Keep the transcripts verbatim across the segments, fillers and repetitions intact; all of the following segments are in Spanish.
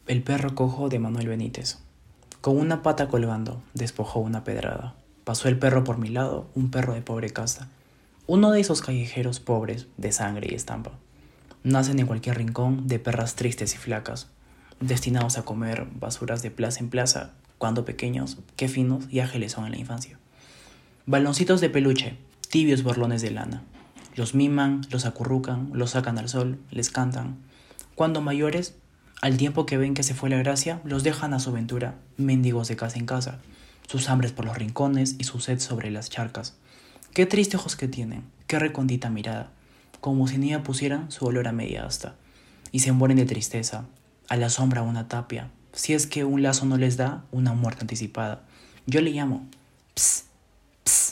El perro cojo de Manuel Benítez. Con una pata colgando, despojó una pedrada. Pasó el perro por mi lado, un perro de pobre casta. Uno de esos callejeros pobres, de sangre y estampa. Nacen en cualquier rincón de perras tristes y flacas, destinados a comer basuras de plaza en plaza, cuando pequeños, qué finos y ágiles son en la infancia. Baloncitos de peluche, tibios borlones de lana. Los miman, los acurrucan, los sacan al sol, les cantan. Cuando mayores, al tiempo que ven que se fue la gracia, los dejan a su ventura, mendigos de casa en casa, sus hambres por los rincones y su sed sobre las charcas. Qué tristes ojos que tienen, qué recondita mirada, como si ni ella pusieran su olor a media asta, y se mueren de tristeza, a la sombra una tapia, si es que un lazo no les da una muerte anticipada. Yo le llamo, ps, ps,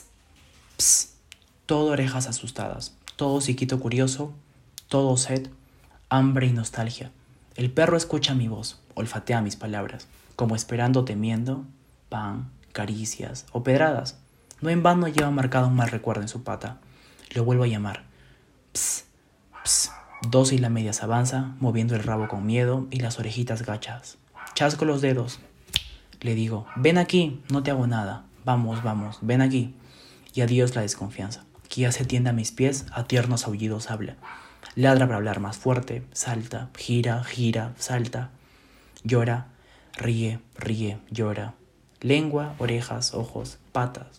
ps, todo orejas asustadas, todo psiquito curioso, todo sed, hambre y nostalgia. El perro escucha mi voz, olfatea mis palabras, como esperando temiendo, pan, caricias o pedradas. No en vano lleva marcado un mal recuerdo en su pata. Lo vuelvo a llamar. Ps, ps. Dócil a medias avanza, moviendo el rabo con miedo y las orejitas gachas. Chasco los dedos. Le digo, ven aquí, no te hago nada. Vamos, vamos, ven aquí. Y adiós la desconfianza, que ya se tiende a mis pies, a tiernos aullidos habla. Ladra para hablar más fuerte, salta, gira, gira, salta. Llora, ríe, ríe, llora. Lengua, orejas, ojos, patas.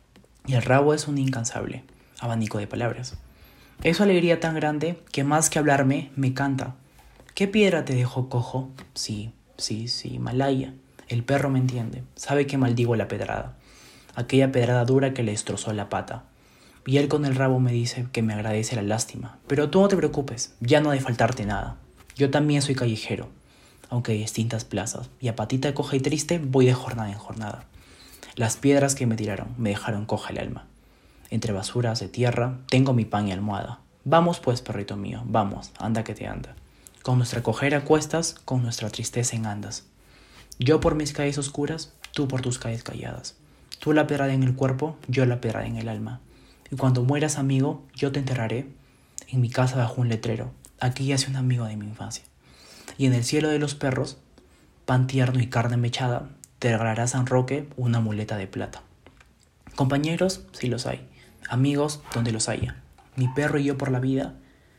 Y el rabo es un incansable abanico de palabras. Es su alegría tan grande que más que hablarme, me canta. ¿Qué piedra te dejó cojo? Sí, sí, sí, Malaya. El perro me entiende, sabe que maldigo la pedrada. Aquella pedrada dura que le destrozó la pata. Y él con el rabo me dice que me agradece la lástima. Pero tú no te preocupes, ya no ha de faltarte nada. Yo también soy callejero, aunque de distintas plazas. Y a patita coja y triste voy de jornada en jornada. Las piedras que me tiraron me dejaron coja el alma. Entre basuras de tierra tengo mi pan y almohada. Vamos pues, perrito mío, vamos, anda que te anda. Con nuestra cojera a cuestas, con nuestra tristeza en andas. Yo por mis calles oscuras, tú por tus calles calladas. Tú la pedrada en el cuerpo, yo la pedrada en el alma. Y cuando mueras, amigo, yo te enterraré en mi casa bajo un letrero. Aquí yace un amigo de mi infancia. Y en el cielo de los perros, pan tierno y carne mechada, te regalará San Roque una muleta de plata. Compañeros, si los hay. Amigos, donde los haya. Mi perro y yo por la vida,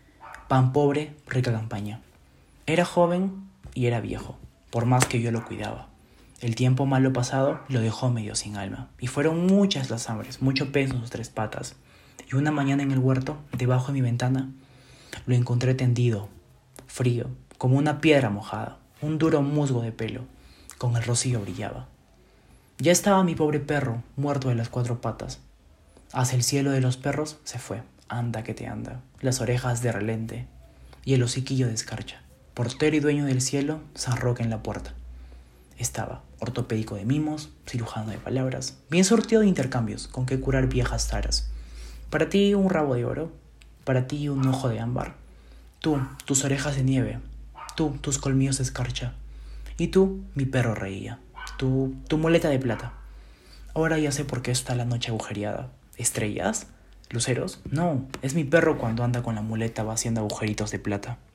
pan pobre, rica campaña. Era joven y era viejo, por más que yo lo cuidaba. El tiempo malo pasado lo dejó medio sin alma, y fueron muchas las hambres, mucho peso en sus tres patas. Y una mañana en el huerto, debajo de mi ventana, lo encontré tendido, frío, como una piedra mojada, un duro musgo de pelo, con el rocío brillaba. Ya estaba mi pobre perro, muerto de las cuatro patas. Hacia el cielo de los perros se fue, anda que te anda, las orejas de relente y el hociquillo de escarcha. Portero y dueño del cielo, San Roque en la puerta. Estaba, ortopédico de mimos, cirujano de palabras, bien sortido de intercambios con que curar viejas taras. Para ti un rabo de oro, para ti un ojo de ámbar. Tú, tus orejas de nieve, tú, tus colmillos de escarcha. Y tú, mi perro reía, tú, tu muleta de plata. Ahora ya sé por qué está la noche agujereada. ¿Estrellas? ¿Luceros? No, es mi perro cuando anda con la muleta va haciendo agujeritos de plata.